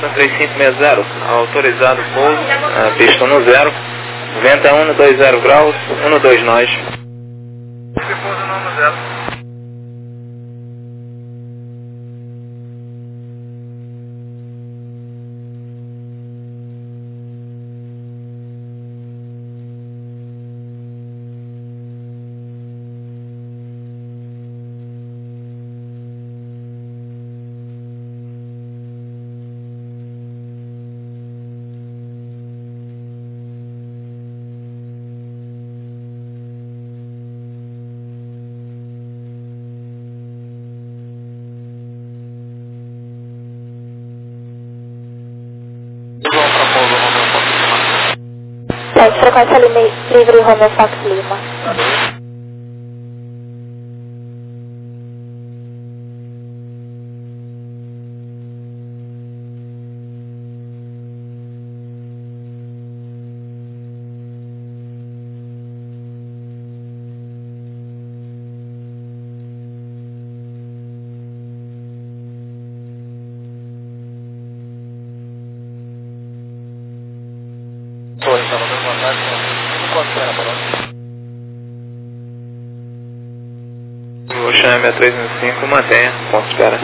Delta 3560, autorizado pouso, pista 10, vento é 120 graus, 12 nós. Pouso no 10. Frequência livre Romeo Fox Lima. Ocean 6315, mantenha, ponto de espera.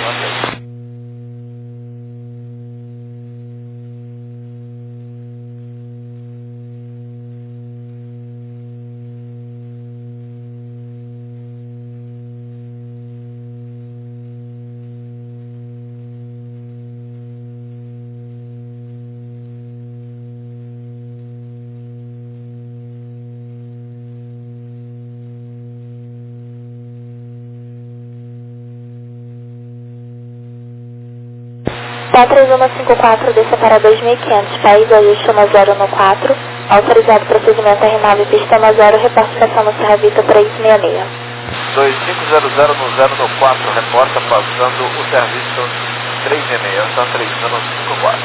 Tá 3154, desça para 2500, país ajuste 10 no 4, autorizado procedimento R9, pista 10, reporte passando Serra Vita 366. 2500 no 0 no 4, reporta passando o serviço 366, está 3054.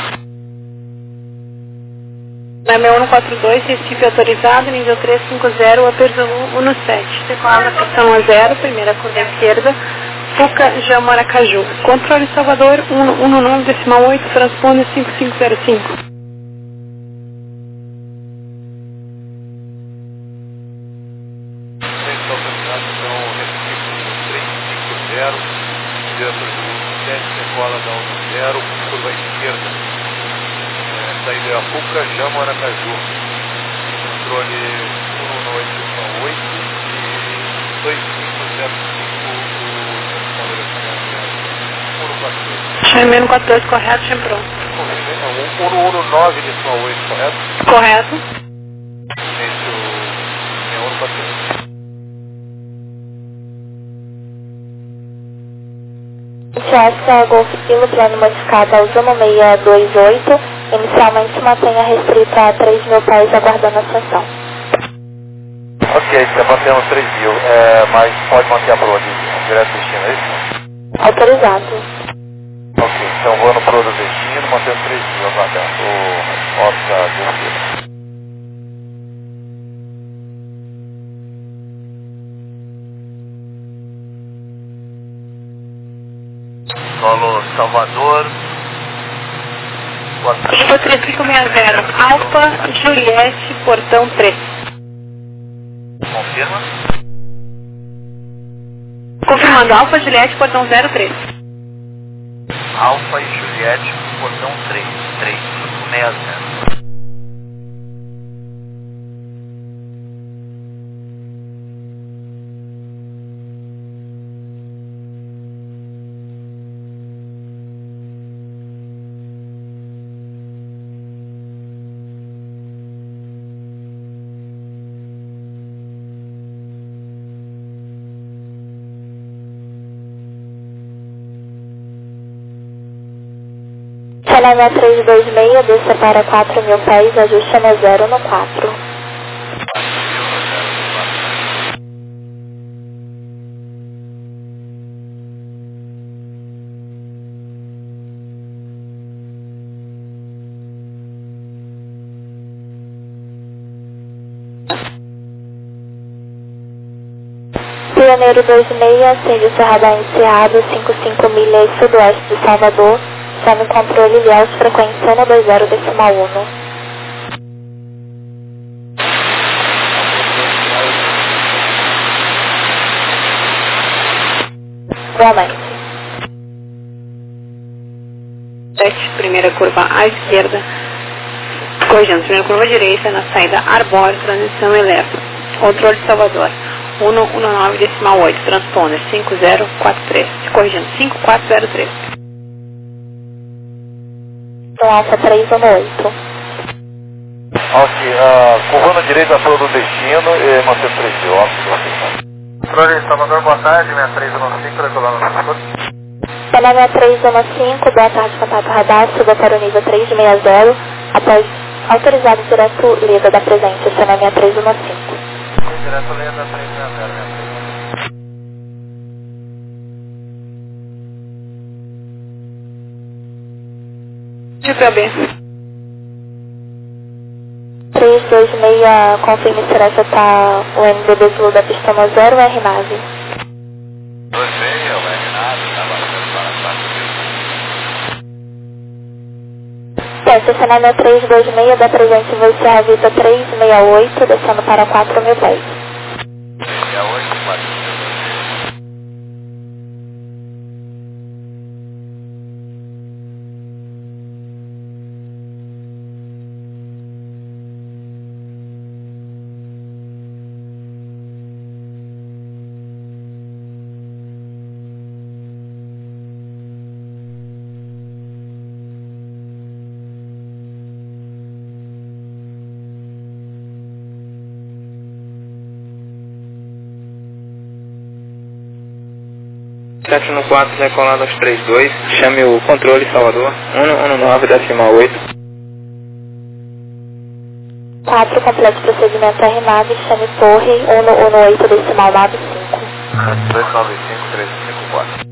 Na 6142, Recife autorizado, nível 350, aperto 17, decola questão 0, primeira curva esquerda, Fuca, Jamaracaju. Controle Salvador, 119,8, transponder 5505. Decola da 10, curva esquerda. Saída Fuca, Jamaracaju. Controle 118,8 e 2505. Chame 142, correto, Chempron. 119 de sua 8, correto? Correto. Esse é o 142. Oscar Golf Kilo, plano modificado ao 1628, inicialmente mantenha restrito a 3.000 pés aguardando a ascensão. Ok, já mantemos 3.000, mas pode manter a proa direto destino, é isso? Autorizado. Ok, então voando pro do destino, mantendo 3.000, aguardando o Oscar Golf. Solo Salvador. Língua 3560, Alfa Juliette, portão 3. Confirma? Confirmando, Alfa Juliette, portão 03. Alfa e Juliette, portão 3, 3560. Chalana 326, desça para 4.000 pés, ajuste no 0 no 4. Pioneiro 26, serviço radar encerrado, 55 milhas sudoeste de Salvador, Chame controle Ilhéus, frequência 120,1. Igualmente. 7, primeira curva à esquerda. Corrigindo, primeira curva à direita, na saída Arbóreo, transição elétrica. Controle de Salvador. 119,8, transponder 5043. Corrigindo, 5403. No Alfa 318. Ok, curvando à direita para do destino e mantendo 3 óbvio. Controle de Salvador, boa tarde, 6315, decolando no futuro. Canal 6315, boa tarde, contato radar, suba para o nível 360, após autorizado direto Leda da presença, chama 6315. Direto Leda 360. De PB. 326, confirme se essa tá o NBB Zulu da pista 0 ou RNAV? 26, o Bernardo, está batendo para a Teste, canal 326, da presença vai ser a Vita 368, descendo para 4.000 pés. 68, 4. Sete no 4, decolado aos 32, chame o controle Salvador, 119,8. 4, complete procedimento RNAV, chame torre 118,95. 295, 354.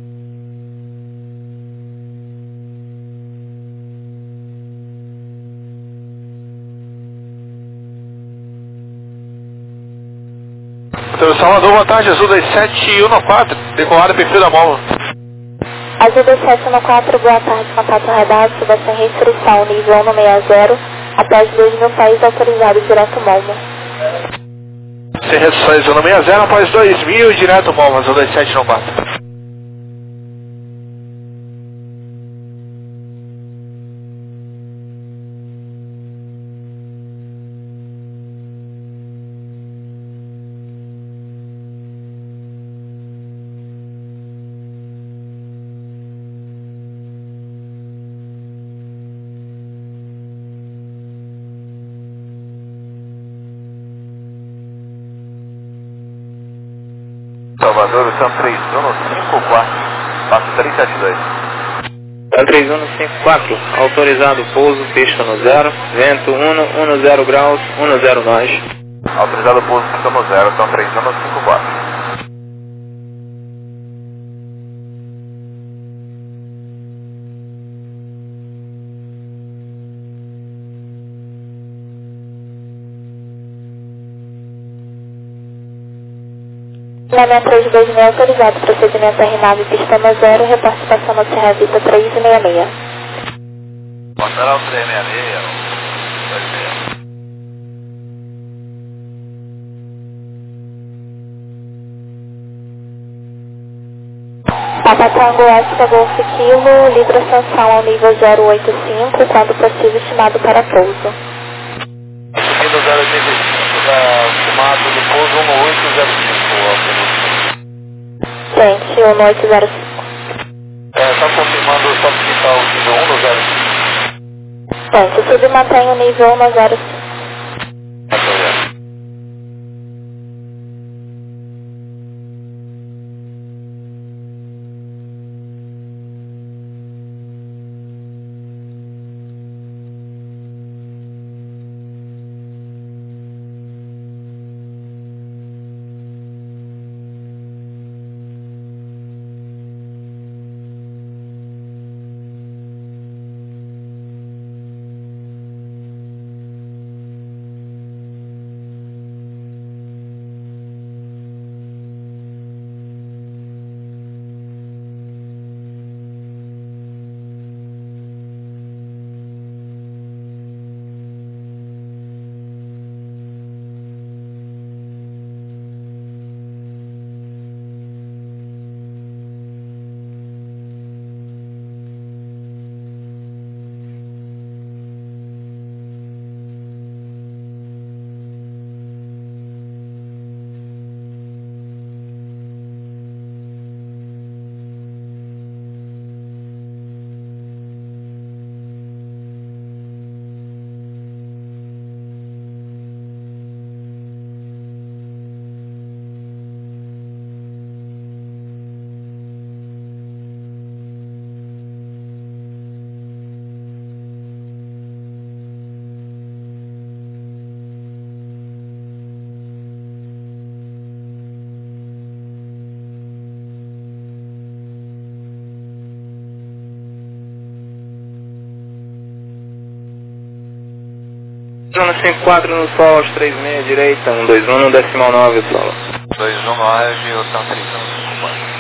Então, Salvador, boa tarde, Azul das 7114, decolada perfil da Móvel. Azul 2714, boa tarde, contato radar, suba sem restrição, nível 160, após 2.000 pés autorizado direto Móvel. Sem restrições, 160, após 2.000, direto Móvel, Azul das 714. Salvador, são 3154, passo 372. São 3154, autorizado pouso, pista no 0, vento 10 graus, 10 nós. Autorizado pouso, pista no 0, são 3154. Planejamento 326, autorizado procedimento RNAV, pista 0, reporte passando a Serra Vita 366. Passará o 366, 26. Papa Tango Oscar Golf Kilo, livre ascensão ao nível 085, quando possível estimado para pouso. Subindo 085, estimado do pouso 1805, Gente, 1805. Está confirmando só que está o nível 1 no 05. Gente, submantém o nível 105. Zona 54 no sol, aos 36, direita, 121 no decimal 9, o solo. 219, Otan 3154.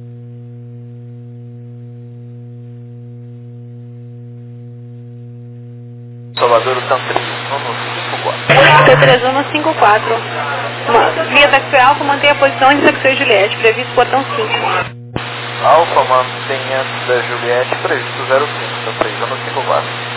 Salvador, Otan 3154. T3154. Via táxi Alfa, mantenha a posição de táxi Juliette, previsto portão 5. Alfa, mantenha da Juliette, previsto 05, Otan 3154.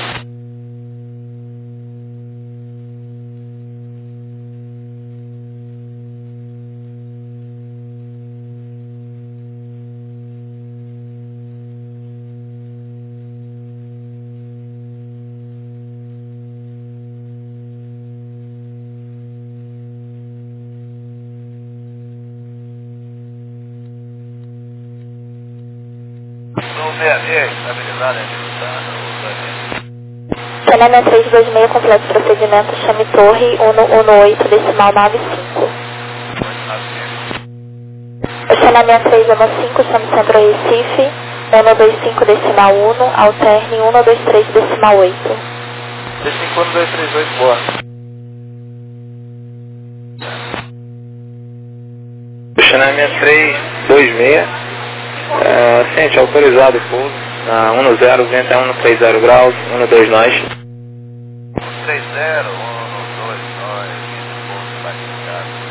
Saneamento 326, completo procedimento, chame torre 118, decimal 95. O saneamento 315, chame centro Recife, 125, decimal 1, alterne 123, decimal 8. C51238, boa. Saneamento 326, ciente, autorizado o pouso, na 10, vento é 130 graus, 12 nós. 30, 129, pouso classificado.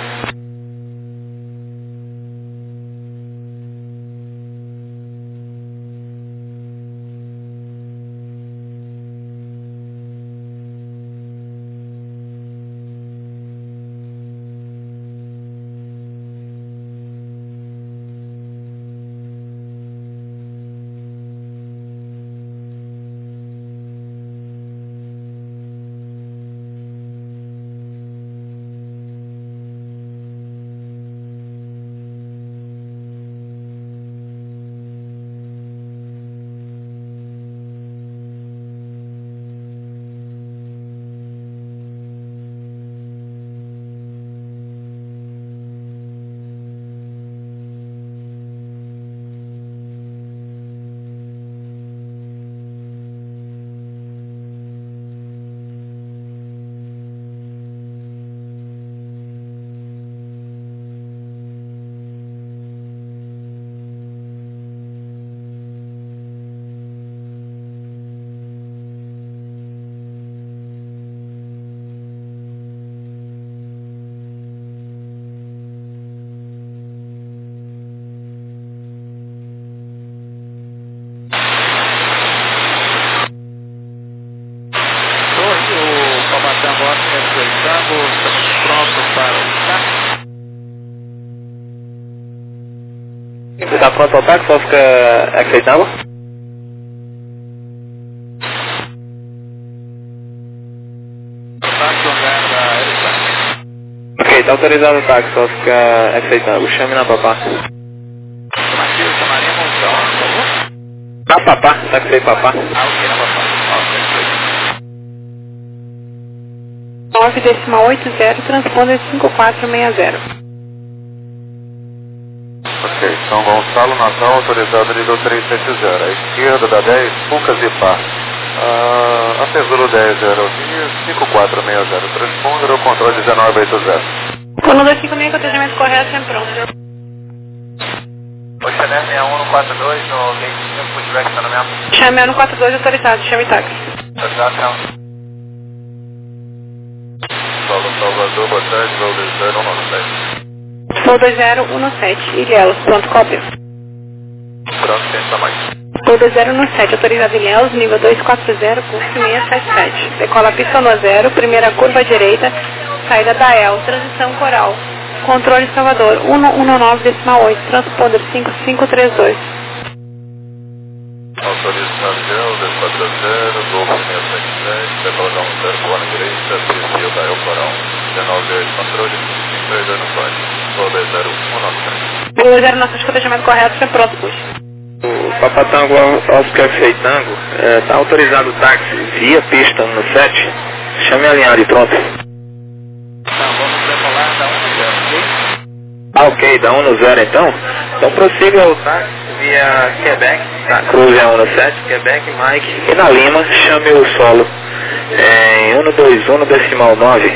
Você está pronto ao táxi, só fica aceitando? Ok, está autorizado o táxi, só fica aceitando. Chame na papá. Na papá, táxi aí papá. 9, decimal 80, transponder 5460. Ok, São Gonçalo, Natal, autorizado nível 370. À esquerda da 10, Pucas e Pá. Atezulo 10, aerovia 5460. Transponder, o controle 1980. Quando 256, atendimento correto, sempre pronto. O Chanel 6142, no gate 5, pushback, estacionamento. Chame 142, autorizado, chame táxi. Autorizado, Salvador, boa tarde, voo 2017. Voo 2017, Ilhéus, pronto, cópia. Pronto, tem tamanho. Voo 2017, autorizado Ilhéus, nível 240, curso 677. Decola pista no 0, primeira curva à direita, saída da EL, transição coral. Controle Salvador, 119, decimal 8, transponder 5532. Autorizado Ilhéus, 240, Golfo 677, decola 10, curva à direita, desceu da EL coral. 19 controle, 532 no código. Voo 20193. Voo 097, atendimento correto, sempre pronto, puxa. O Papatango Oscar Feitango, está autorizado o táxi via pista 17. Chame a linha de pronto. Então, vamos decolar da 1 0, ok? Ah, ok, da 1 então? Então prossiga o táxi via Quebec, tá? Cruze a 17, Quebec, Mike, e na Lima, chame o solo. Em 121,9.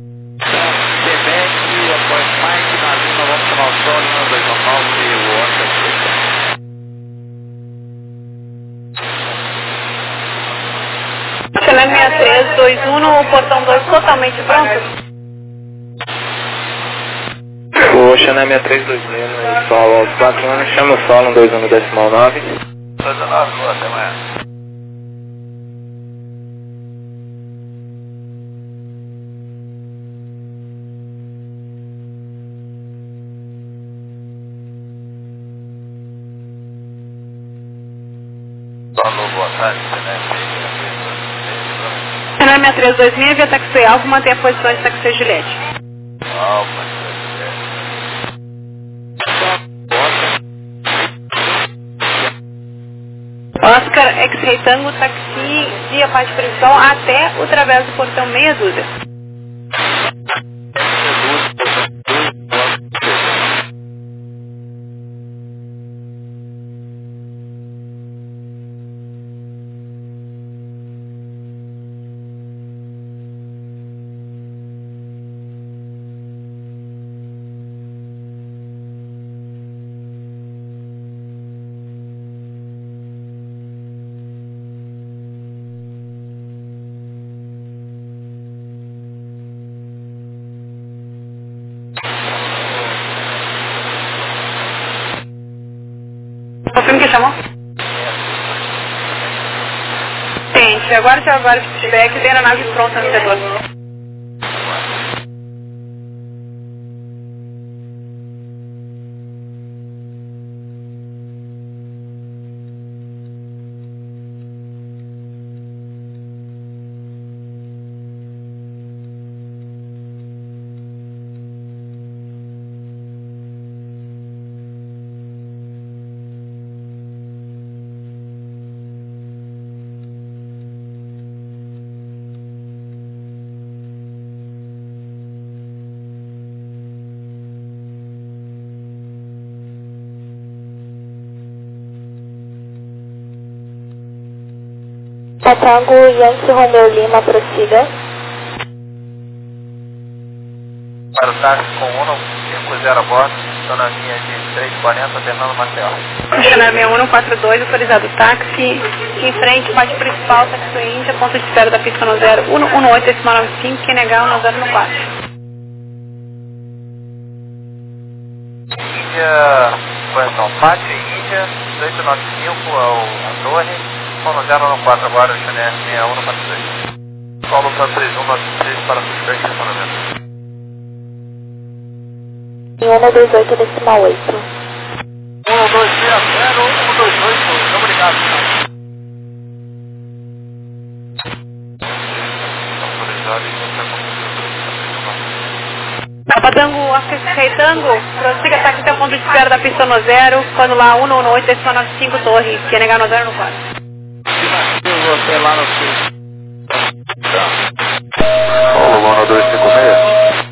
Channel 6321, o portão 2 totalmente pronto? O Channel 6326 no solo aos 4 anos, chama o solo 121,9. 19, até amanhã. Alô, boa tarde, Channel 6326, via taxi Alfa, mantém a posição de taxi Juliette. Alfa, Oscar X-Ray Tango, taxi via parte principal até o través do portão meia dúzia. Confirma que chamou? Tente, agora o feedback, tem a nave pronta no setor. Tango Yankee Romeo Lima, prossiga. Para o táxi com 150 a bordo, estou na linha de 340, Fernando Marcel. Channel 6142, autorizado táxi, em frente, parte principal, taxi Índia, ponto de espera da pista no 0118-95, QNH 1014. Índia, correção, Pátio Índia, 295 a torre. Solo 014 agora, Channel 6142. Solo para 3193 para suspeito de estacionamento. Em 128,8. 126, 128, obrigado. Autorizado e Patango, Oscar X-Ray Tango, prossiga táxi até o ponto de espera da pista no 0, quando lá 118-95 torre, QNH no 014. Você lá no sul. Solo 256.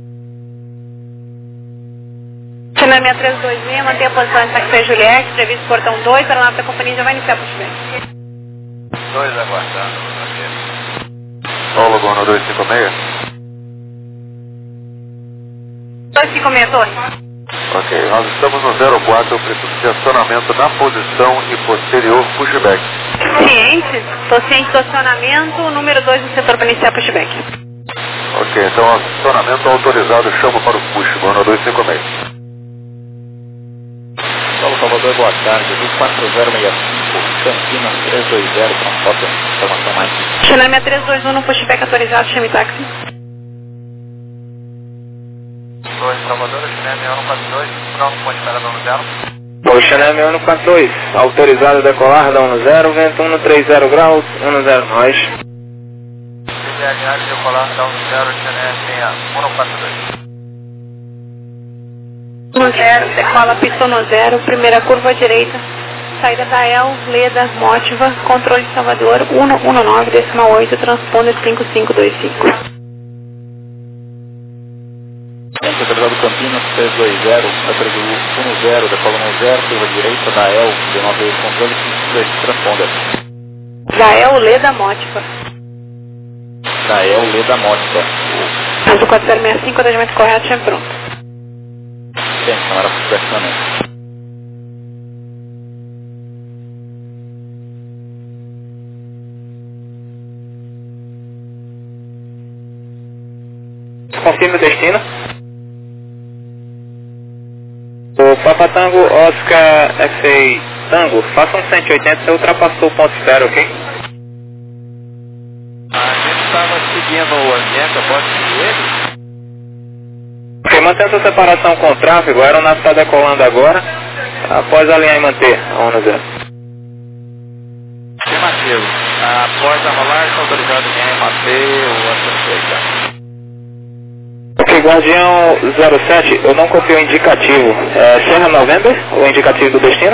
Channel 6326, mantém a posição de taxi Juliette, previsto portão 2, para a nossa companhia já vai iniciar o pushback. 2 aguardando. Solo 256. 256 torre. Ok, nós estamos no 04, eu preciso de acionamento na posição e posterior pushback. Ciente, estou ciente do acionamento, número 2 no setor para iniciar pushback. Ok, então acionamento autorizado, chamo para o push, 256. Paulo Salvador, boa tarde, 4065, Campinas 320, transporte, informação mais. Channel 6321 no pushback autorizado, chame táxi. 2, Salvador, Channel 6142, pronto, pode esperar no 0. O Channel 6142, autorizado a decolar da 10, vento 130 graus, 10 nós. CDLH decolar da 10, Channel 6142. 10, decola pista no 0, primeira curva à direita, saída da El, Leda, Mótiva, controle de Salvador, 119,8, transponder 5525. Autorizado Campinas 320, atrás 10, decola no 0, curva direita da El, 19 controle 552, transponder. Da El, Leda, Mótiva. da El Leda Mónica. Azul 4065, atendimento correto, sempre pronto. Sim, câmara por pressionamento. Confirme o destino. O Papa Tango Oscar FA Tango, faça um 180, você ultrapassou o ponto zero, ok? A gente estava seguindo o Anguenta, pode seguir ele? Ok, mantendo essa separação com o tráfego, a aeronave está decolando agora, após alinhar e manter a 10. Afirmativo. Após a rolar, está autorizado em manter o Oscar. Ok, Guardião 07, eu não copiei o indicativo. Serra November, o indicativo do destino?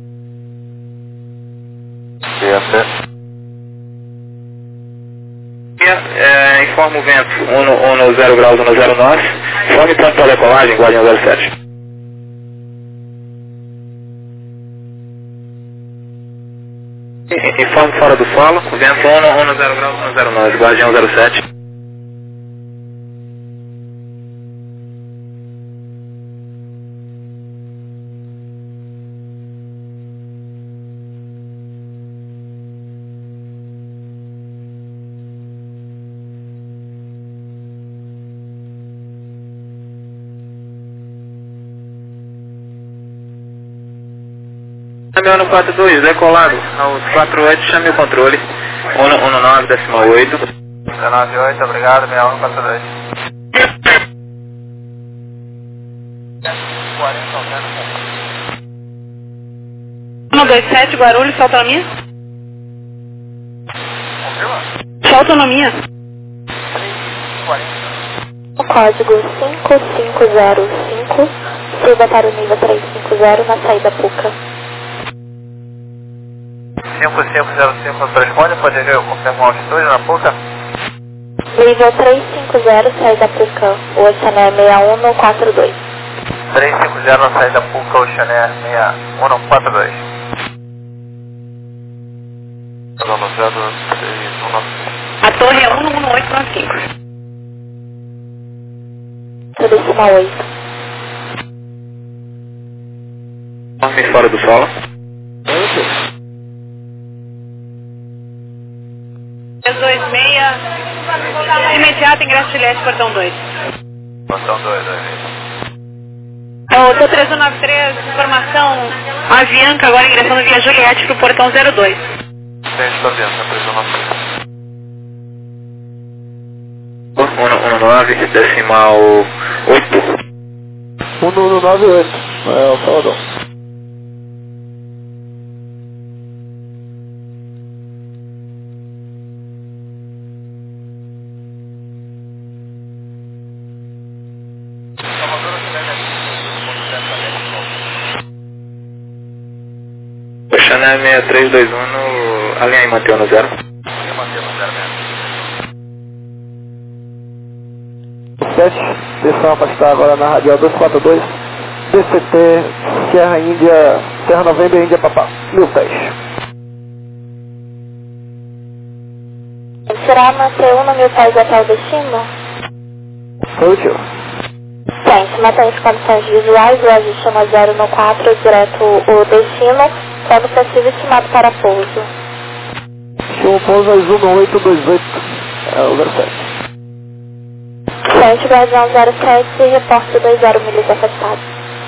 Informa o vento, 10 graus, 109. Informe ponto para decolagem, Guardião 07. Informe fora do solo, vento 10 graus, 109, Guardião 07. Caminhão 42, decolado, aos 48, chame o controle, 119,8. 198, obrigado, 6142. 127, Guarulhos, sua autonomia? Confirma? Sua autonomia? O código 5505, suba para o nível 350 na saída PUCA. 5505 no telefone, pode confirmar a altitude na PUCA? Nível 350, saída PUCA, o Oceané 6142. 350 na saída PUCA, Oceané 6142. A torre é 118.5. Decimal 8. Informe fora do solo. 326, imediato ingresso de Leste, portão 2. Portão 2, O Tô 3193, informação, Avianca agora ingressando via Juliette para o portão 02. Gente, está vendo, 119, decimal 8. 1198, é o Salvador. Oceané 6321 no alinhar e manter no 0. O 7, decisão para estar agora na radial 242, DCT, Serra Índia, Serra November, Índia Papá, 1010. Será manter 1 no 1000 pés até o destino? Positivo. Gente, mantém as condições visuais, o ajuste é 0 no 4, direto o destino, quando possível estimado para pouso. Show, pouso azul 1828, é o 07. Gente, Guardião 07, reporte 20 milhas afastados.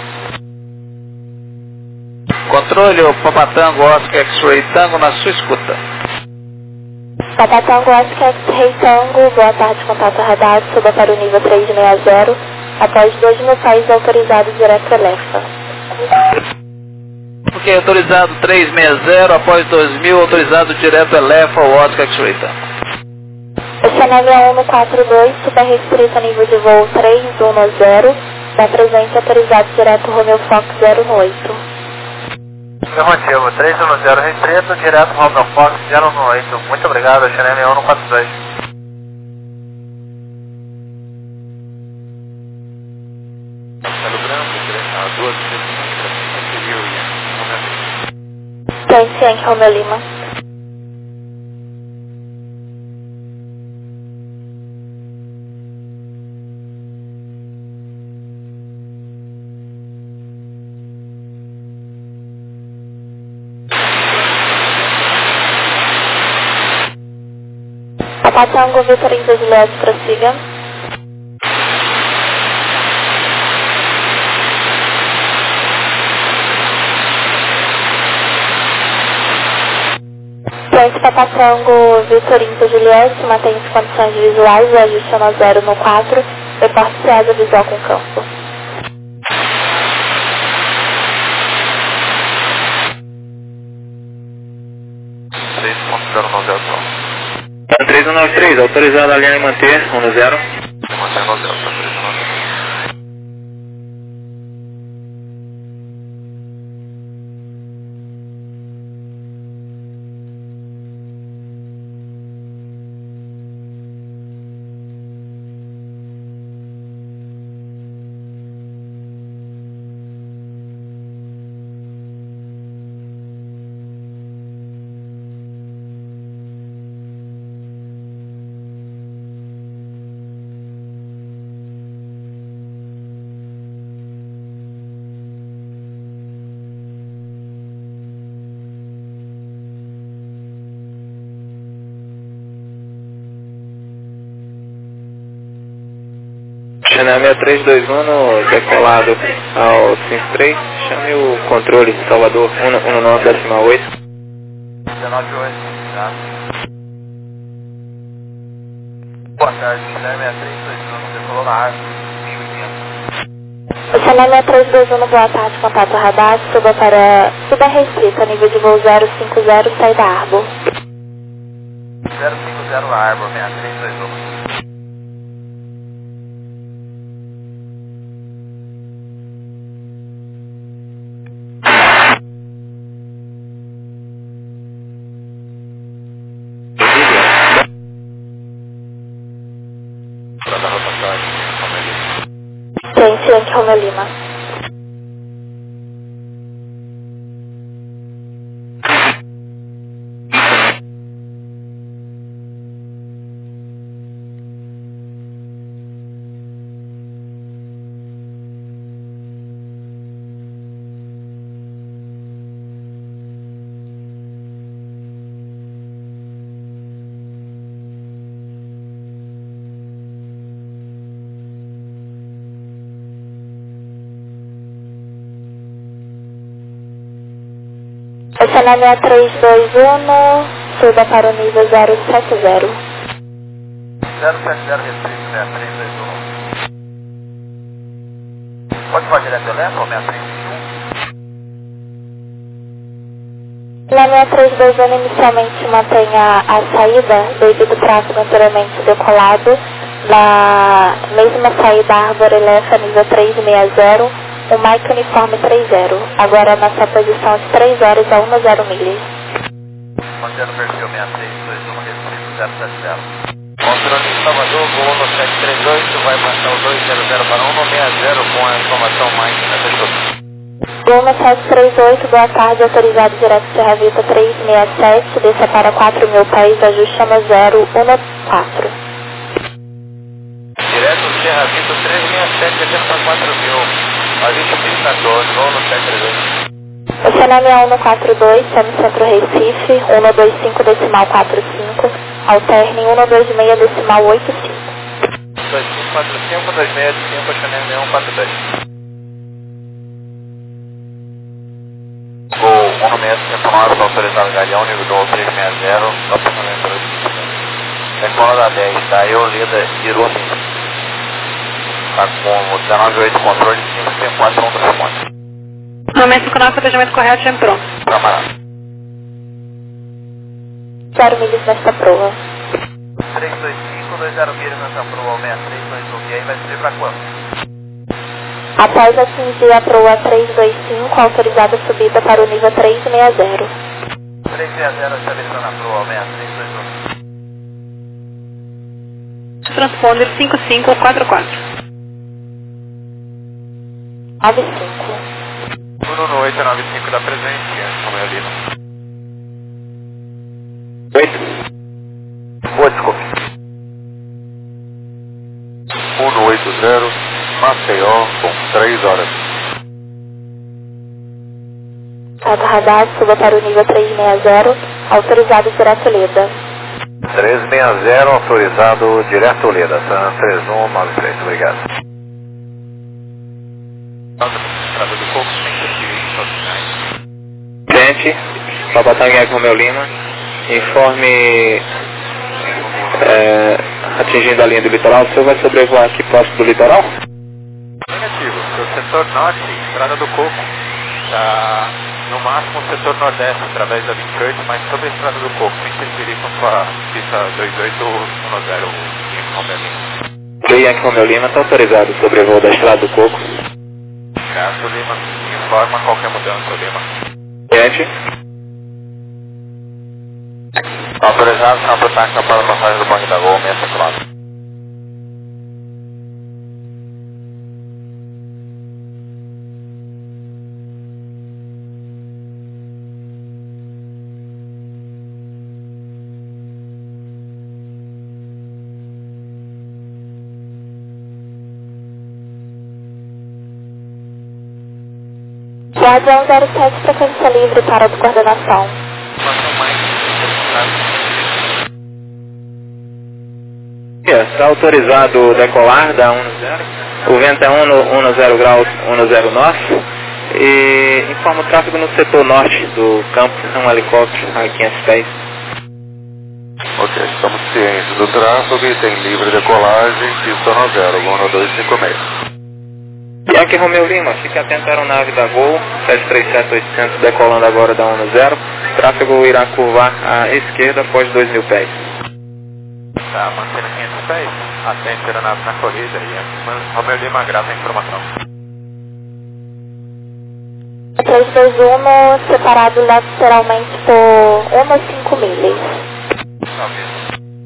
Controle, o Papatango Oscar X-Ray Tango na sua escuta. Papatango Oscar X-Ray Tango, boa tarde, contato radar, suba para o nível 360, após 2.000 pés autorizados direto Elefa. Ok, autorizado 360, após 2000, autorizado direto Elefa, o Oscar X-Ray Tango. Oceané 6142, super restrito a nível de voo 310, da presente autorizado direto Romeo Fox 018. Afirmativo, 310 restrito, direto Romeo Fox 018. Muito obrigado, Oceané 6142. Pelo branco, a 12, Ciente, Romeo Lima. Papa Tango, Vitor Índia Juliette, prossiga. Frente Papa Tango, Vitor Índia Juliette, mantém-se condições visuais, o ajuste é no 0 no 4, reporte CESA visual com campo. Tá 3193, autorizado a alinhar e manter, 1 no 0. Manter no 0, tá 3193. Channel 6321 no decolado ao 53, chame o controle Salvador 119.8. 19.8, tá? Boa tarde, Channel 6321 no decolado na área 1500. O Channel 6321, boa tarde, contato radar, suba restrita, nível de voo 050, saída Arbor. 050 Arbor, 6321. Ciente Romeu Lima. Channel 6321, suba para o nível 070. 070 restrito 6321. Pode fazer direto elétrico, 6321? Na 6321 inicialmente mantenha a saída devido ao tráfego anteriormente decolado. Na mesma saída Arbor Elefa nível 360. O Mike uniforme 30, agora na sua posição de 3 horas a 10 milhas. Mantendo o perfil 6321, restrito 070. Controle de Salvador, voo no 738, vai passar o 200 para 160 com a informação Mike na pessoa. Voo no 738, boa tarde, autorizado direto Serra Vita 367, desça para 4.000 pés, ajuste no 014. Direto Serra Vita 367, descendo para 4.000. A gente fica 14, vamos no 738. O Channel 6142, chame Centro Recife, 125 decimal 45, alterne 126 decimal 85. 2545, 265, Channel 6142. Gol 165, autorizado Galeão, nível 360, opcionamento 250. Escola da 10, da Eolida Irune. Tá com o 19.8 controle, 554 no telefone. Momento 59, planejamento correto, já entrou. Camarada. 0 milhas nesta prova. 325, 20 milhas nessa prova, 6321, e aí vai subir pra quanto? Após atingir a proa 325, autorizada a subida para o nível 360. 360, estabilizando na proa, 6321. Transponder 5544. 95. 11895 da presente, como é ali. 8. Boa, desculpe. 180, Maceió, com 3 horas. Estado radar, suba para o nível 360, autorizado direto Leda. 360, autorizado direto Leda, San 3193, obrigado. Estrada do Coco, 100 Gente, Papa Tango Yankee Romeo Lima, informe atingindo a linha do litoral, o senhor vai sobrevoar aqui próximo do litoral? Negativo, o setor norte, Estrada do Coco, está no máximo o setor nordeste, através da 28, mas sobre a Estrada do Coco, sem interferir com sua pista 2810, Yankee Romeo Lima. Yankee Romeo Lima está autorizado o sobrevoo da Estrada do Coco. Caso Lima, informa qualquer mudança, Lima. Gente. Autorizado, campo táxi para a passagem do Banco da Gol, 64. Guardião 07, frequência livre para a coordenação. Está autorizado decolar da 10, o vento é 10 graus 10 norte e informa o tráfego no setor norte do campo, um helicóptero a 500 pés. Ok, estamos cientes do tráfego e tem livre decolagem, pista 90, 1256. Yankee Romeo Lima, fique atento à aeronave da Gol, 737-800 decolando agora da 10, tráfego irá curvar à esquerda após 2.000 pés. Tá, mantendo 500 pés, atente a aeronave na corrida e Romeo Lima grava a informação. 321, separado lateralmente por 1,5 milhas. Tá mesmo.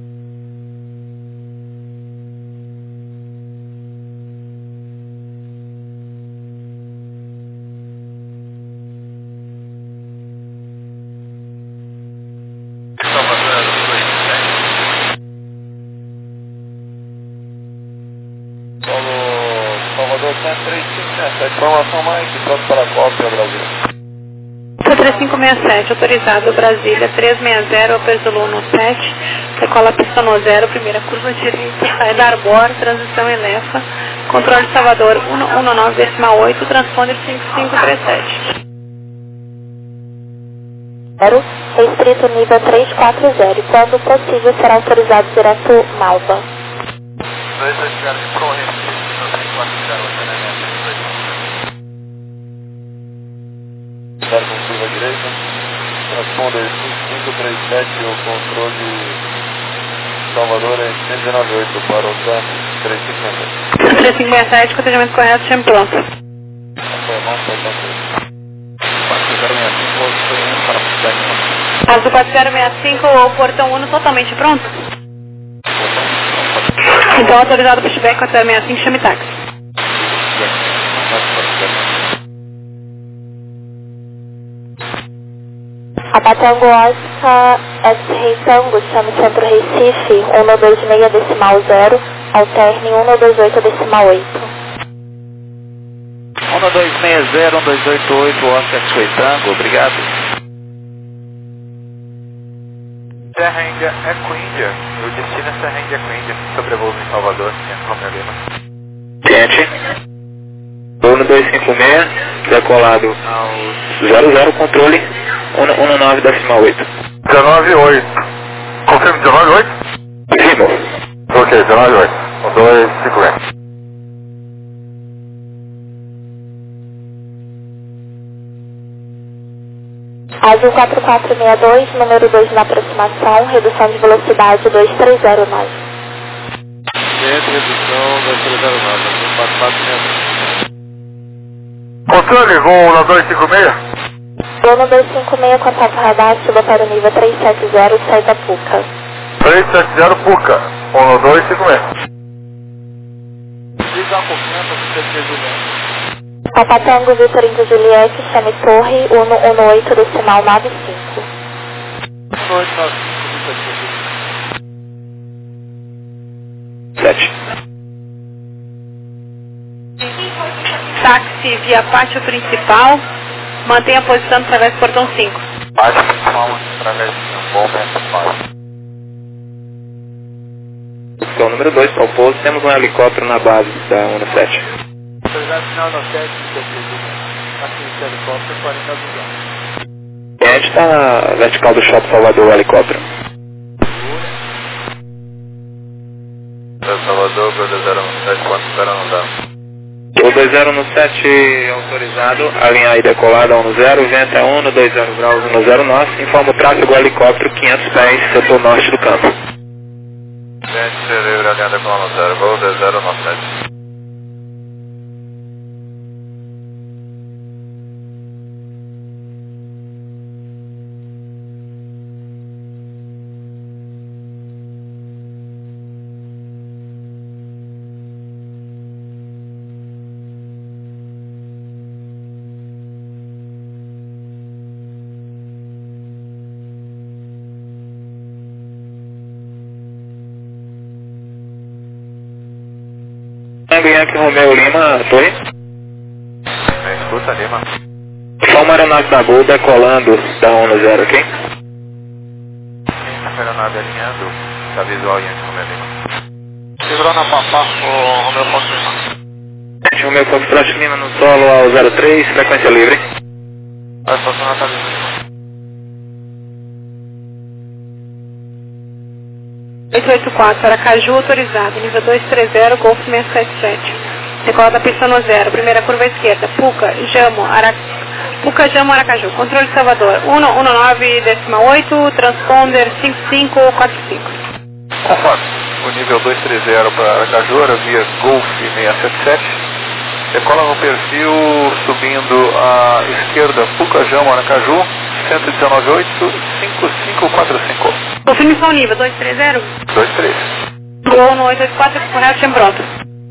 Salvador 3567, informação mais, pronto para a cópia, Brasil. 3567, autorizado Brasília 360, Perzolo 17, decola pista 0, primeira curva direita, saída Arbor, transição Elefa, controle Salvador 119,8, transponder 5537. Restrito nível 340, quando possível será autorizado direto Malva. 220 de Pro, restrito nível 340, né? Zero com curva direita, transponder 5537, o controle Salvador é 198 para o TAM 3567. 3567, cotejamento correto, chame pronto. Azul 4065, o portão 1 totalmente pronto? Então autorizado o pushback 4065, chame táxi. Abatango Oscar, S-Rei Tango, chame Centro Recife, 126,0, alterne 128,8. 1260, 1288, Oscar X-Ray Tango, obrigado. Serra Índia Eco-Índia, o destino é Serra Índia Eco-Índia, sobrevoo em Salvador, Yankee Romeo Lima. Gente, voo no 256, decolado aos 00, controle 19,8. 198. Confirma 198? Confirmo. Ok, 198. 250. Azul 4462, número 2 na aproximação, redução de velocidade 2309. Redução 2309, 4462. Controle, voo na 256? Voo no 256, contato radar, suba para o nível 370, saída Puca. 370 Puca, 19256. Liga a confiança do C3 Papatango Vitor Índio Juliette, chame Torre, 118,95. 7. Táxi via pátio principal, mantenha a posição no través do portão 5. Pátio principal, através de um bom metro. ao número 2, para o pouso. Temos um helicóptero na base da 17. Autorizado final no 7, aqui esse helicóptero, 40 200. E a gente está na vertical do Shopping Salvador, o helicóptero. Salvador, 207, quanto espera não dá? O 2017 autorizado, a linha aí decolada 10, vento é 1, 20 graus, 10 norte, informa o tráfego helicóptero 500 pés, setor norte do campo. Gente, livre a linha decolada 0, voo 2097. Yankee Romeo Lima, Torre. Me escuta, Lima. Só uma aeronave da Gol decolando da 10, ok? Essa aeronave alinhando, tá visual Yankee Romeo Lima. Segurou na papá, o Romeo Fox Lima. Romeo Fox Lima no solo ao 03, frequência livre. A estação na cabine. 884, Aracaju autorizado, nível 230, Golf 677. Decola da pista no 0, primeira curva à esquerda, Puca, Jamo, Aracaju. Controle de Salvador, 119,8, transponder 5545. Conforme. O nível 230 para Aracaju, via Golf 677. Decola no perfil, subindo à esquerda, Puca, Jamo, Aracaju, 119,8, 5545. Confirme só o nível, 230? 23. Gol no 884, correto, sempre pronto.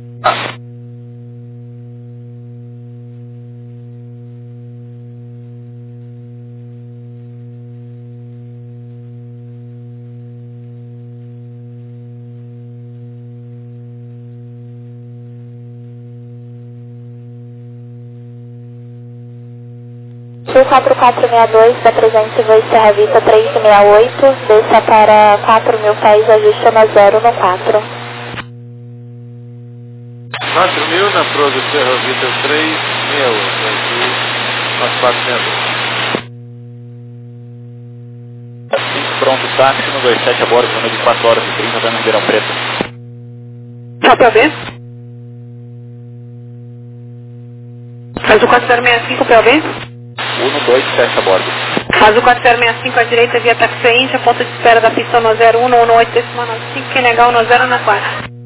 Sul 4462, da presente Voe Serra Vista 368, desça para 4.000 pés, ajuste na 0 no 4. 4.000 na Prosa Serra Vista 368, aqui nós 462. Assim, pronto, táxi no 27 a bordo, zona de 4 horas e 30, dando Ribeirão Preto. Só pra ver? Faz o 4065 pra ver? 127 a bordo. Faz o 4065 à direita via taxi Índia, ponto de espera da pista no 01, no 18, decimal 95, que negar o no 0 no 4.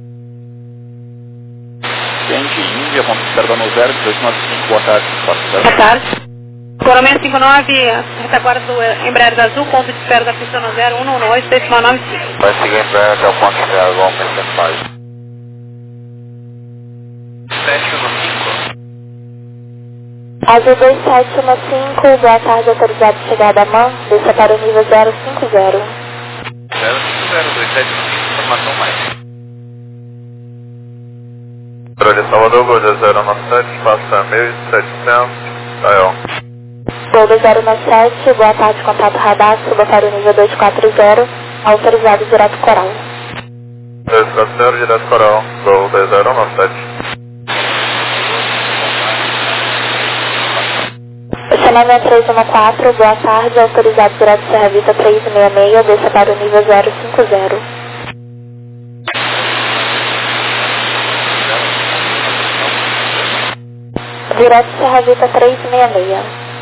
Gente, Índia, ponto de espera da no 0, 1895, boa tarde. Boa tarde. Coronel 59, retaguarda do Embraer da Azul, ponto de espera da pista no 01, no 18, decimal 95. Vai seguir Embraer até o ponto de zero, vamos pensando mais. 7 no 5. Azul 2715, boa tarde, autorizado de chegada a mão, desça para o nível 050. 050, 27 no 5, informação mais. Controle Salvador, Gol 097, passa 1.700, Tael. Gol 097, boa tarde, contato radar, suba para o nível 240, autorizado direto coral. 240, direto coral, Gol 097. Chamamento 314, boa tarde, autorizado direto Serra Vista 366, desça para o nível 050. Direto Serra Vista 366.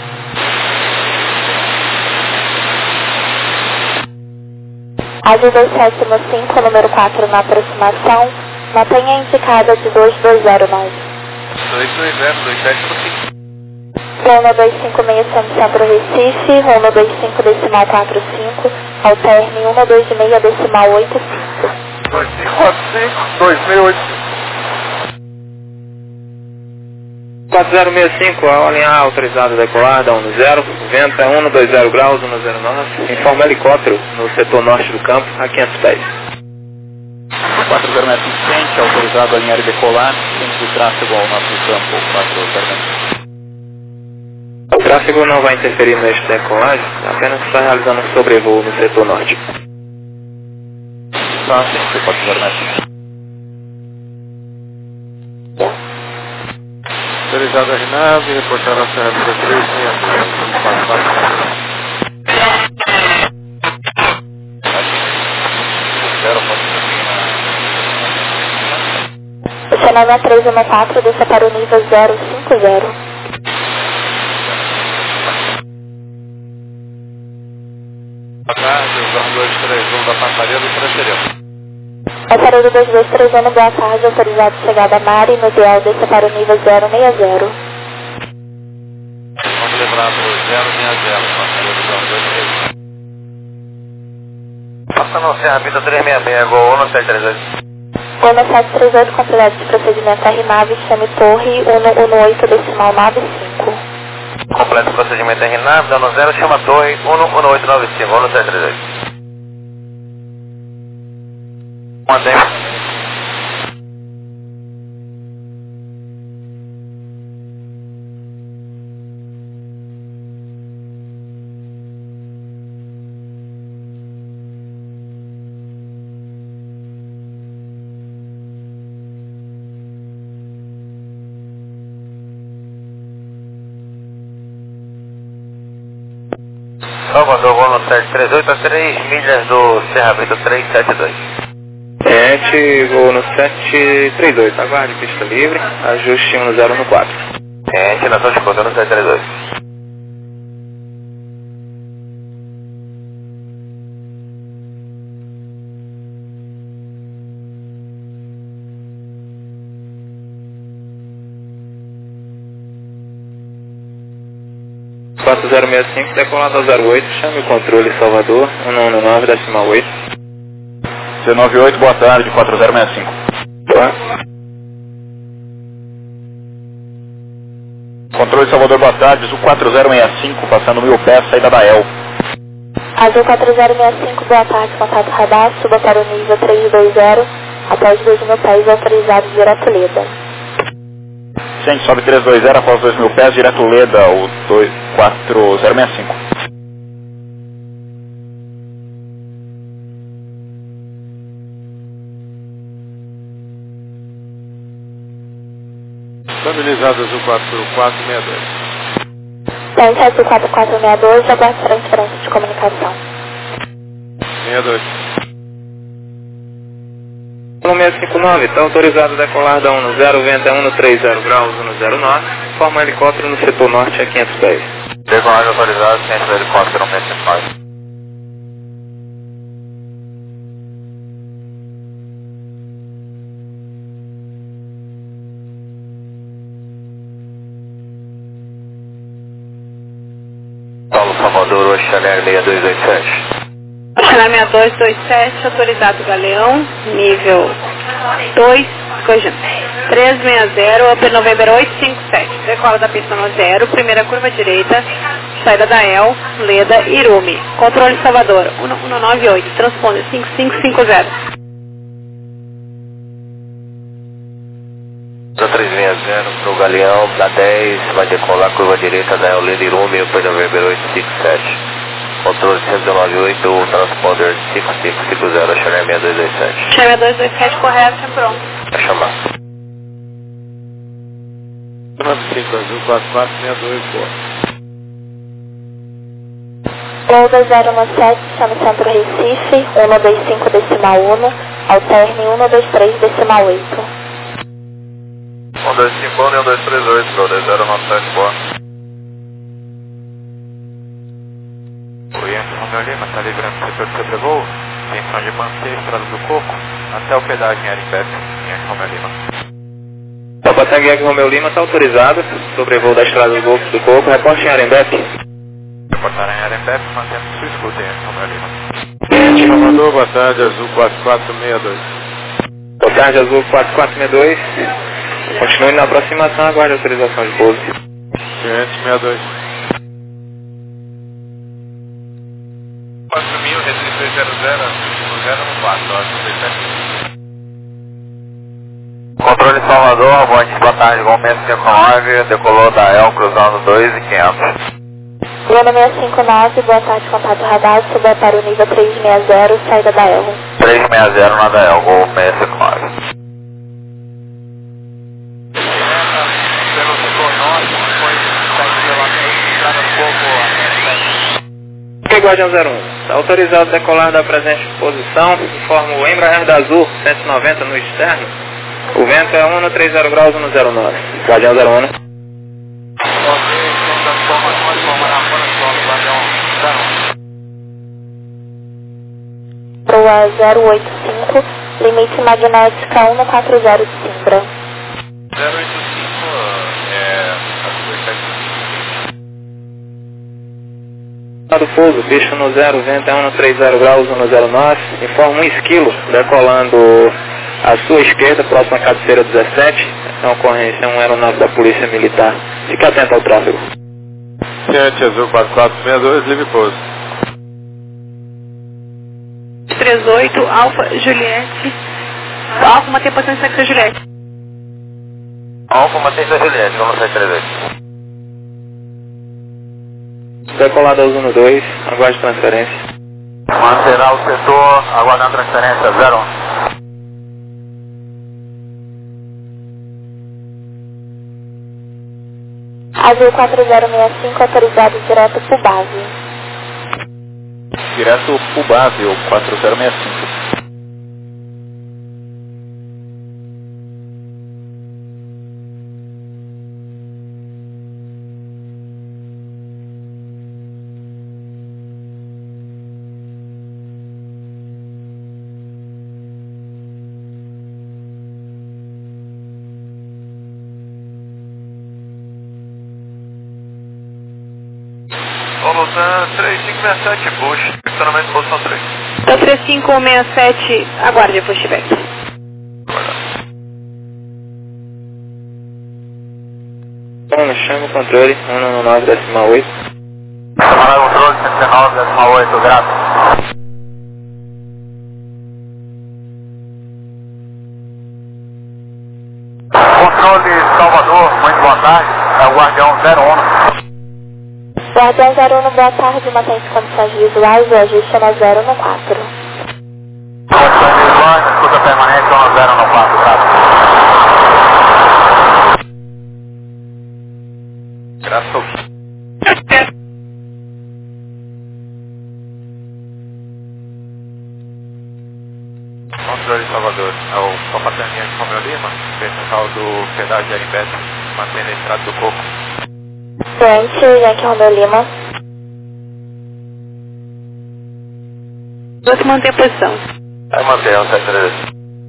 Azul 2715, número 4 na aproximação, mantenha indicada de 2209. 220, 27 no 5. Roma 2566 Centro Recife, Roma 25 decimal 45, alterne 126 decimal 85. 2545, 2085. 4065, a linha A autorizada decolada, 10, vento é 120 graus, 10 norte, informa helicóptero no setor norte do campo, a 500 pés. 4065, autorizado a alinhar e decolar, centro do tráfego ao norte do campo, 4065. O tráfego não vai interferir no eixo de decolagem, apenas está realizando um sobrevoo no setor norte. Tá, sim, 4065. autorizado a RNAV, reportar a Serra Vida 362, O Channel 6314 desça para o nível 050. Atrás, 231 da Passaria do Transferiu. Aparelho 2231, boa tarde, autorizado chegada a Mari, no ideal desça para o nível 060. Vamos lembrar para o 060, Passaria do 231. Passando a Serra Vida 366, Gol 1738. 1738, completo de procedimento RNAV, chame Torre 118.95. Completo o procedimento RNAV, dando 0, chama Torre 11895, 1738. Mantém. Salvador, voo no 738 a 3 milhas do Serra Vida 372. Voo no 738, aguarde pista livre, ajuste 1014. Nação de Conta no 732. Quatro 065, decolado ao 08, chame o controle Salvador, 119.8. 198, boa tarde, 4065. Boa. Controle Salvador, boa tarde, Azul 4065, passando 1000 pés, saída da EL. Azul 4065, boa tarde, contato radar, suba para o nível 320, após 2.000 pés, autorizado direto Leda. Sim, sobe 320, após 2.000 pés, direto Leda, o 4065. Estabilizado Azul 4462. Frente Azul 4462, aguarde transferência de comunicação. 62. 1659, está autorizado a decolar da 10, vento é 130 graus, 109, forma helicóptero no setor norte a 500 pés. Decolagem autorizada, centro do helicóptero 165. Paulo Salvador, Oxaner 6227. Oxaner 6227, autorizado Galeão, nível 2, corrigindo, 360, Upper November 857. Decola da pista no 0, primeira curva direita, saída da EL, Leda, Irume. Controle Salvador, 1198, transponder 5550. 360 pro Galeão, da 10, vai decolar curva direita da EL, Leda, Irume, Upper November 857. Controle 198, transponder 5550, Oxaner 6227. Oxaner 227, correto, é pronto. Vai chamar. 95 Azul 4462, boa. Gol 2017, chame Centro Recife, 125.1, alterne 123.8. 125 e 1238, Gol 2097, boa. Oriente Romeu Lima, está livrando o setor de sobrevoo, intenção de manter a estrada do Coco até o pedágio em Arimbete, Oriente Romeu Lima. Papatangue Romeu Lima está autorizado, sobrevoo da estrada do Golfo do Coco, reporte em Arembepe. Reportar em Arembepe, mantendo sua escuta em Romeu Lima. Salvador, boa tarde, Azul 4462. Boa tarde, Azul 4462. Continue na aproximação, aguarde a autorização de pouso. 562. 4.000, restrições 00, Controle Salvador, avante, boa tarde, Gol 659, decolou da EL, cruzando 2.500. Luna 659, boa tarde, contato radar, suba para o nível 360, saída da EL. 360 na da EL, Gol 659. pelo setor norte, Guardião 01. Está autorizado a decolar da presente posição. Informo o Embraer da Azul 190 no externo. O vento é 130 graus 109. Guardião 01. Proa 085, limite magnética 140 de Simbra. 085 Do pouso, bicho no 0, vento é 130 graus 109. Informa um esquilo decolando à sua esquerda, próxima à cabeceira 17. É uma ocorrência, um aeronave da Polícia Militar. Fique atento ao tráfego. 7 Azul 4462, livre pouso. 38, Alfa Juliette. Alfa, mantém a posição de sexo Juliette. Alfa, mantém a Juliette, vamos 738. Decolado ao 12, aguarde transferência. Manterá o setor, aguardando transferência 01. Azul 4065, autorizado direto para base. Direto pro base, o 4065. Lutan 3567, Bush, estacionamento posição 3. Então 3567, aguarde o pushback. Bom, chama o controle 119,8. Chamar o controle 119,8, graças. Controle Salvador, muito boa tarde, é o Guardião 01. Guardião 01, boa tarde, mantém-se condições visuais e ajuste na 014. Condições visuais, escuta permanente 1014, graças. Graças. Controle Salvador, é o Copaterninha de Romeu Lima, percentual do pedágio de Arimbete, mantendo a estrada do Coco. Frente, Yankee Romeu Lima. Você mantém a posição. Vai manter, 173.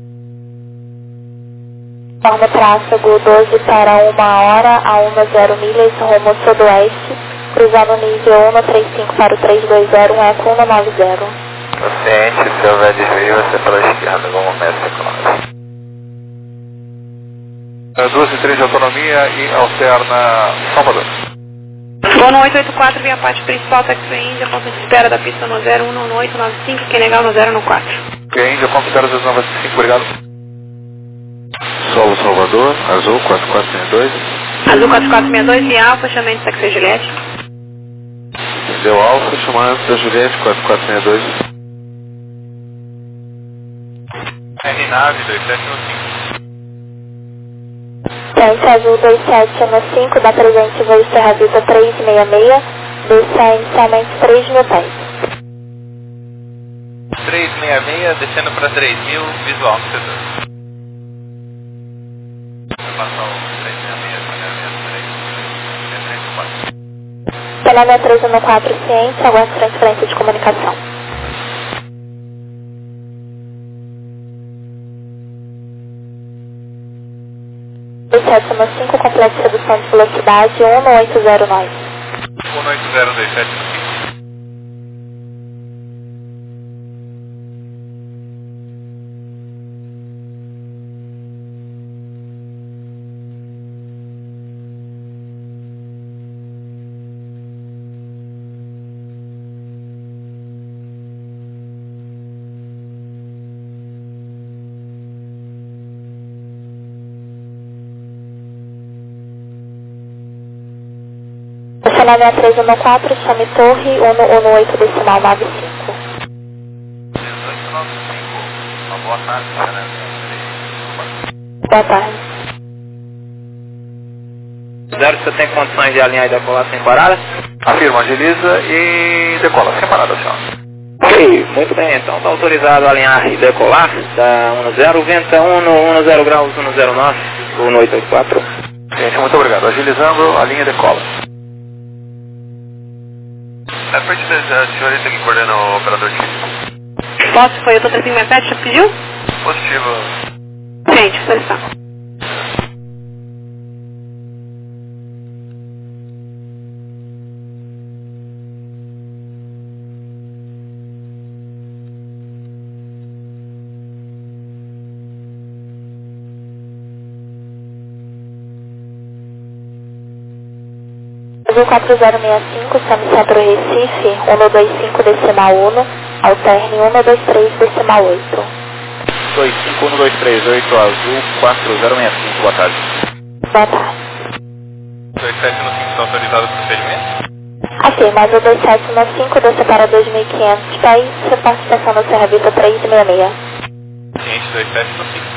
Forma tráfego 12 para 1 hora a 10 milhas, rumo sudoeste, cruzando nível 135 para o 320, um eco 190. Paciente, se houver desvio, você pela esquerda, vamos nessa, claro. 2 e 3 de autonomia e alterna Salvador. Voo 884, via parte principal, taxi Índia, ponto de espera da pista no 011895, quem negar no 014. Ok, Índia, ponto de espera 295, obrigado. Solo Salvador, Azul 4462. Azul 4462 e Alfa, chamamento taxi Juliette. Deu Alfa, chamamento da Juliette 4462. R-Nave 2715. Frente Azul 2715, da presente voo Serra Vista 366, desce inicialmente 3.000 pés. 366, descendo para 3.000, visual no setor. Vou passar o 366, Penâmia 314, ciência, aguarde transferência de comunicação. O 715, complexo de redução de velocidade 1809. 18027. Penâmia 314, chame torre 118 decimal 95. 1895, uma boa tarde, né? Boa tarde. Zero, você tem condições de alinhar e decolar sem parada? Afirma, agiliza e decola sem parada, senhor. Ok, muito bem, então está autorizado a alinhar e decolar da 10, venta 10 graus, 10 norte, 1884. Gente, muito obrigado. Agilizando, a linha decola. A partir da senhorita que coordena o operador T. Posso? Foi o Dr. 57, já pediu? Positivo. Gente, solicitação. Azul 4065, Semicentro Recife, 125 decimal 1, alterne 123 decimal 8. 25123, azul 4065, boa tarde. Boa tarde. 2715 está autorizado o procedimento? Afirma, Azul 2715, desce para 2.500 pés, reporte estação no Serra Vista 366. Ciente 2715.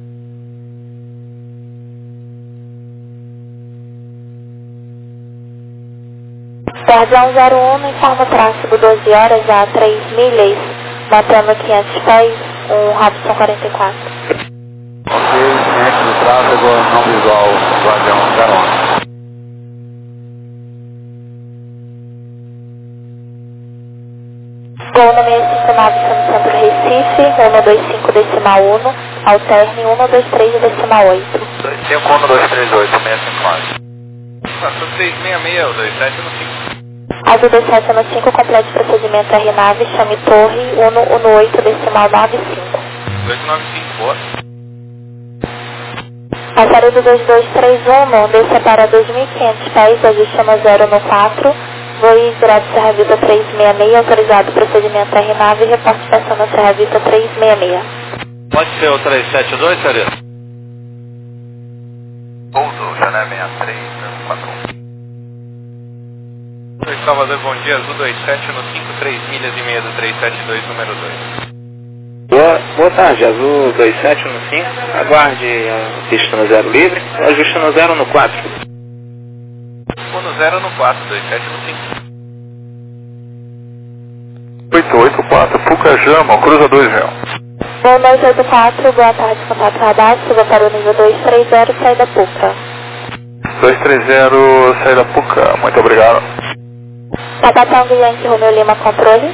Guardião 01, informa o tráfego 12 horas a 3 milhas, mantendo 500 pés, Robson 44. Ok, ciente do tráfego não visual, Guardião 01. Gol na 659, Semicentro Recife, 125 decimal 1, alterne 123 decimal 8. 25123, 659. Passou 366, o 2715. Azul 2715, complete procedimento R-Nave, chame torre 118 decimal 95. 295, boa. Açarudo 2231, desça para 2.500 pés, ajuste no 0 no 4, voe direto Serra Vista 366, autorizado procedimento R-Nave, reporte estação na Serra Vista 366. Pode ser o 372, senhorita? Pouso, Janela 63, 41. Oi, Salvador, bom dia. Azul 2715, 3 milhas e meia do 372, número 2. Boa tarde, Azul 2715, aguarde a pista no 0 livre, ajuste no 0 no 4. Vou no 0 no 4, 2715. 884, Pucajama, cruza 2 real. Voo 284, boa tarde, contato radar, suba para o nível 230, saída Puca. 230, saída Puca, muito obrigado. Tabatão Guilherme Romeu Lima, controle.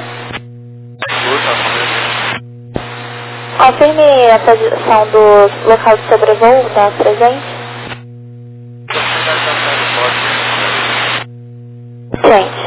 Confirme a posição do local de sobrevoo da presente. Gente.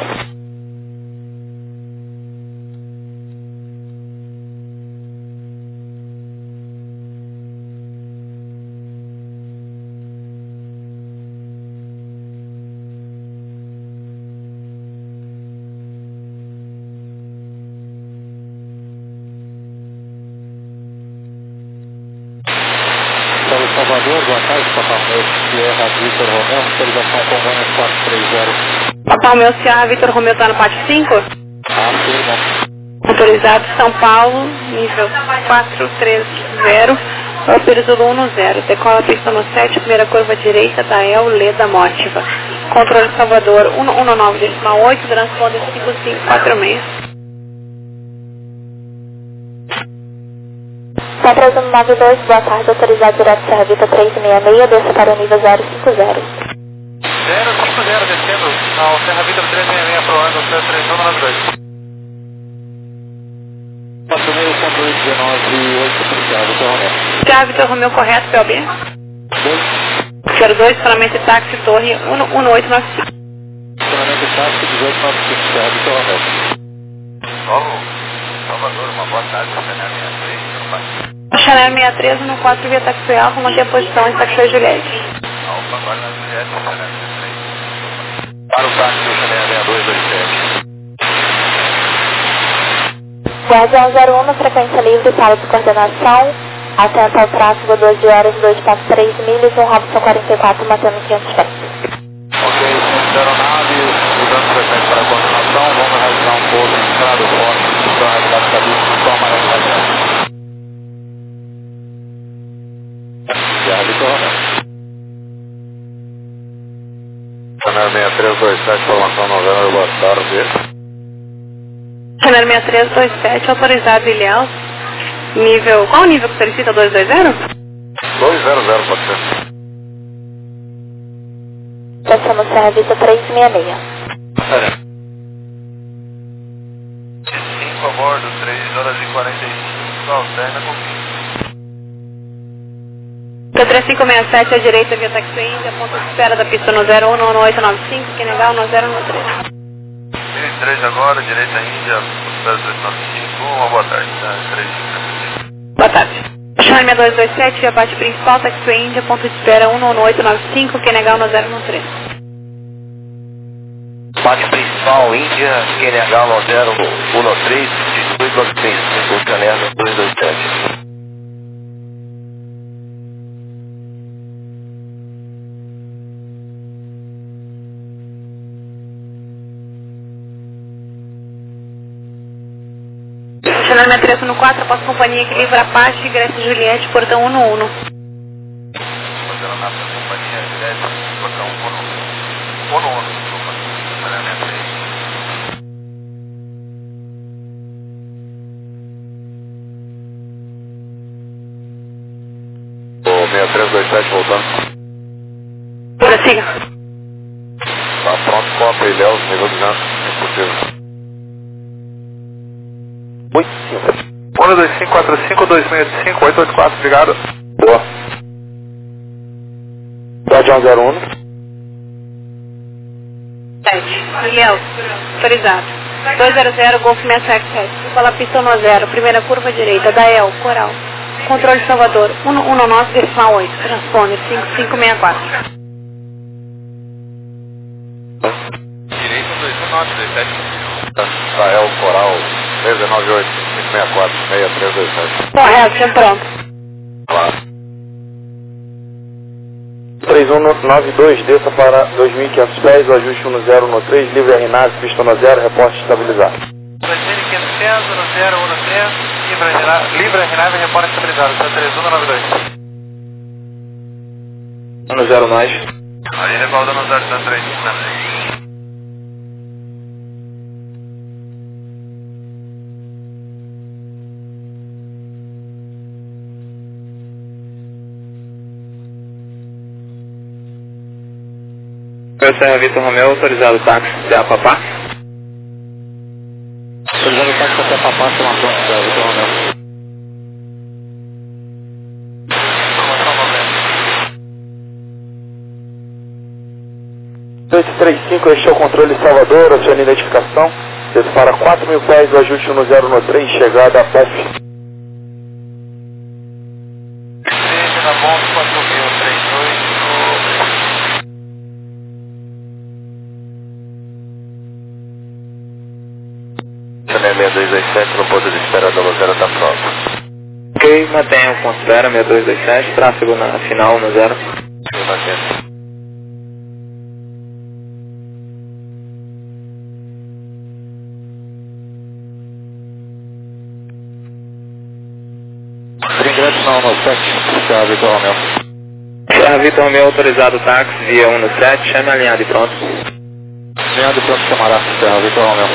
Salvador, boa tarde, Papai Meu, Sierra Vitor Romeu, autorização Congonhas 430. Papai Meu, Sierra Vitor Romeu está no pátio 5? Afirma. Autorizado São Paulo, nível 430, Período 10. Decola a pista no 7, primeira curva direita da El Leda Mótiva. Controle Salvador 119 decimal 8, transponder 5546. 4192, boa tarde, autorizado direto Serra Vista 366, desça para o nível 050. 050 descendo ao Serra Vida 366 pro ano 33192. 4,5, controle 19,8, obrigado, Vitor Romeu. Sierra Vitor Romeu, correto, PLB? 02, estacionamento de táxi, torre 1895. Estacionamento de táxi 1895, Sierra Vitor Romeu. Salvador, uma boa tarde, Chanel 63, no Pátio. Chanel 63 no 4 via táxi alfa, manter a posição em Taxi Juliette. Alfa, agora na Juliette, Chanel 63. Para o táxi do Chanel 6227. Guardião 01, frequência livre, sala de coordenação, atento ao tráfego 12 horas, 2.3 milhas, Robson 44, mantendo 500 pés. Ok, centro aeronave, mudando frequência para a coordenação, vamos realizar um pouso em estrada forte, para realizar a cabine no som amarelo radiante. Sierra Vitor Romeu. 6327, informação novembro, boa tarde. Channel 6327, autorizado Ilhéus. Nível, qual o nível que solicita 220? 200, pode ser. Passamos serviço 366. 5 a bordo, 3 horas e 45, alterna com 15. 3567 à direita via taxi Índia, ponto de espera da pista no 011895, que negar no 013. 3 agora, direita Índia, espera 395, uma boa tarde, 3. Boa tarde. Chame 6227, via parte principal, taxi Índia, ponto de espera 11895, que negar no 013. Parte principal, Índia, QNH 013, 1893, o Canerva 227. Channel 6314, após companhia Equilíbrio Apache, Grécia Juliette, portão 1 no 1. Companhia Grécia, portão 1 no 1. O 6327 voltando. Prossiga. Tá pronto, Copa Ilhéus, nível 200, impossível. 12545-2685-884, obrigado. Boa. Pode 101. 7. Ilhéus, autorizado. 200, Golf 677. Fala pista 10, primeira curva direita, Dael, Coral. Controle Salvador, 119,8, transponder 5564. Direito 219, 17. Israel, Coral, 198, 564, 6327. Correto, sempre pronto. Claro. 3192, desça para 2.500 pés, o ajuste 10 no 3, livre RNAV, pista no 0, reporte estabilizado. 2.500 pés, 1013, livre RNAV, reporte estabilizado, 3192. 10 nós. Aí rebalda no 033, né? Serra Vitor Romeu, autorizado táxi até a Papá. Autorizado táxi até a Papá, chama pronto, Serra Vitor Romeu. Informação novembro. 835, este é o controle Salvador, acione identificação. Desça para 4.000 pés, o ajuste 10 no 3, chegada a PEF. Seja na ponte 4038. Channel 6227, no ponto de espera da Luzera da prova. Ok, mantenha o ponto espera, 6227, tráfego na final no 0. Ingresso na 197, Serra Vitor Romeu. Serra Vitor Romeu, autorizado táxi via 117, chame alinhado e pronto. Alinhado e pronto, camarada, Serra Vitor Romeu.